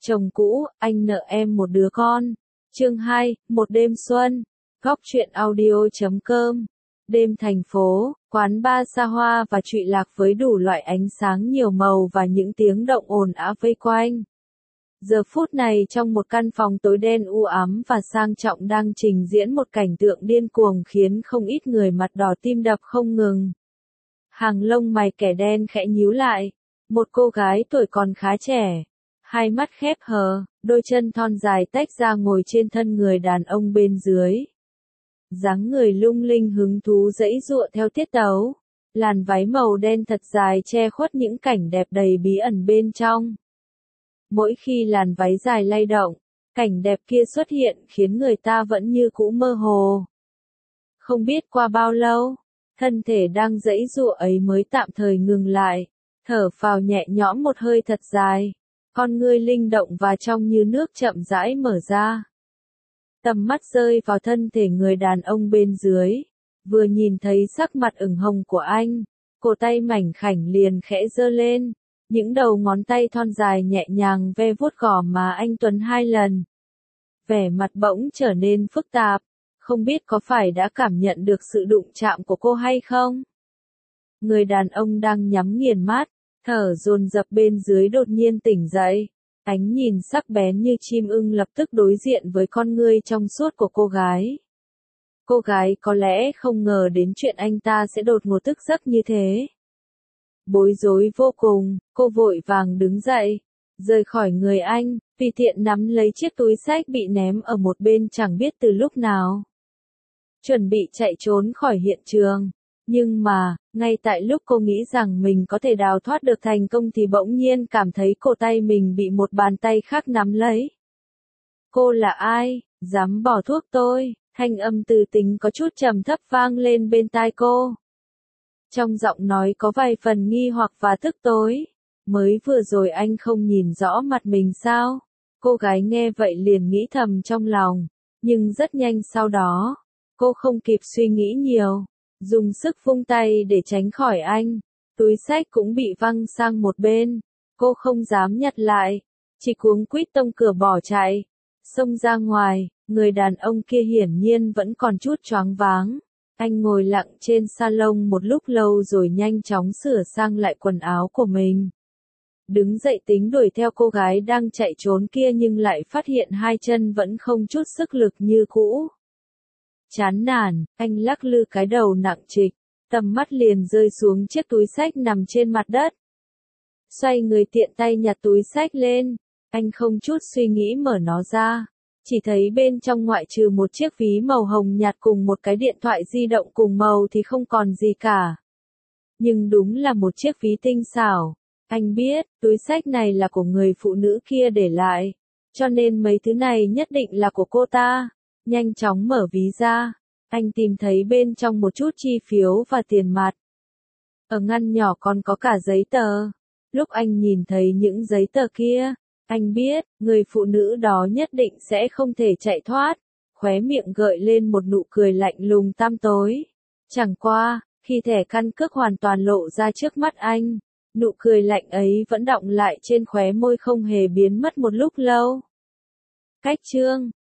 Chồng cũ, anh nợ em một đứa con. Chương 2, một đêm xuân. Góc truyện audio.com. Đêm thành phố, quán bar xa hoa và trụy lạc với đủ loại ánh sáng nhiều màu và những tiếng động ồn ào vây quanh. Giờ phút này trong một căn phòng tối đen u ám và sang trọng đang trình diễn một cảnh tượng điên cuồng khiến không ít người mặt đỏ tim đập không ngừng. Hàng lông mày kẻ đen khẽ nhíu lại. Một cô gái tuổi còn khá trẻ. Hai mắt khép hờ, đôi chân thon dài tách ra ngồi trên thân người đàn ông bên dưới. Dáng người lung linh hứng thú giãy giụa theo tiết tấu. Làn váy màu đen thật dài che khuất những cảnh đẹp đầy bí ẩn bên trong. Mỗi khi làn váy dài lay động, cảnh đẹp kia xuất hiện khiến người ta vẫn như cũ mơ hồ. Không biết qua bao lâu, thân thể đang giãy giụa ấy mới tạm thời ngừng lại, thở phào nhẹ nhõm một hơi thật dài. Con ngươi linh động và trong như nước chậm rãi mở ra. Tầm mắt rơi vào thân thể người đàn ông bên dưới. Vừa nhìn thấy sắc mặt ửng hồng của anh, cổ tay mảnh khảnh liền khẽ giơ lên. Những đầu ngón tay thon dài nhẹ nhàng ve vuốt gò má anh Tuấn 2 lần. Vẻ mặt bỗng trở nên phức tạp. Không biết có phải đã cảm nhận được sự đụng chạm của cô hay không? Người đàn ông đang nhắm nghiền mắt. Thở dồn dập bên dưới đột nhiên tỉnh dậy. Ánh nhìn sắc bén như chim ưng lập tức đối diện với con ngươi trong suốt của cô gái. Cô gái có lẽ không ngờ đến chuyện anh ta sẽ đột ngột thức giấc như thế. Bối rối vô cùng, cô vội vàng đứng dậy, rời khỏi người anh, tùy tiện nắm lấy chiếc túi xách bị ném ở một bên chẳng biết từ lúc nào. Chuẩn bị chạy trốn khỏi hiện trường. Nhưng mà, ngay tại lúc cô nghĩ rằng mình có thể đào thoát được thành công thì bỗng nhiên cảm thấy cổ tay mình bị một bàn tay khác nắm lấy. Cô là ai, dám bỏ thuốc tôi? Thanh âm từ tính có chút trầm thấp vang lên bên tai cô. Trong giọng nói có vài phần nghi hoặc và tức tối. Mới vừa rồi anh không nhìn rõ mặt mình sao? Cô gái nghe vậy liền nghĩ thầm trong lòng. Nhưng rất nhanh sau đó, cô không kịp suy nghĩ nhiều. Dùng sức vung tay để tránh khỏi anh. Túi xách cũng bị văng sang một bên. Cô không dám nhặt lại. Chỉ cuống quýt tông cửa bỏ chạy. Xông ra ngoài, người đàn ông kia hiển nhiên vẫn còn chút choáng váng. Anh ngồi lặng trên salon một lúc lâu rồi nhanh chóng sửa sang lại quần áo của mình. Đứng dậy tính đuổi theo cô gái đang chạy trốn kia nhưng lại phát hiện hai chân vẫn không chút sức lực như cũ. Chán nản, anh lắc lư cái đầu nặng trịch, tầm mắt liền rơi xuống chiếc túi xách nằm trên mặt đất. Xoay người tiện tay nhặt túi xách lên, anh không chút suy nghĩ mở nó ra, chỉ thấy bên trong ngoại trừ một chiếc ví màu hồng nhạt cùng một cái điện thoại di động cùng màu thì không còn gì cả. Nhưng đúng là một chiếc ví tinh xảo, anh biết, túi xách này là của người phụ nữ kia để lại, cho nên mấy thứ này nhất định là của cô ta. Nhanh chóng mở ví ra, anh tìm thấy bên trong một chút chi phiếu và tiền mặt. Ở ngăn nhỏ còn có cả giấy tờ. Lúc anh nhìn thấy những giấy tờ kia, anh biết, người phụ nữ đó nhất định sẽ không thể chạy thoát. Khóe miệng gợi lên một nụ cười lạnh lùng tăm tối. Chẳng qua, khi thẻ căn cước hoàn toàn lộ ra trước mắt anh, nụ cười lạnh ấy vẫn đọng lại trên khóe môi không hề biến mất một lúc lâu. Cách chương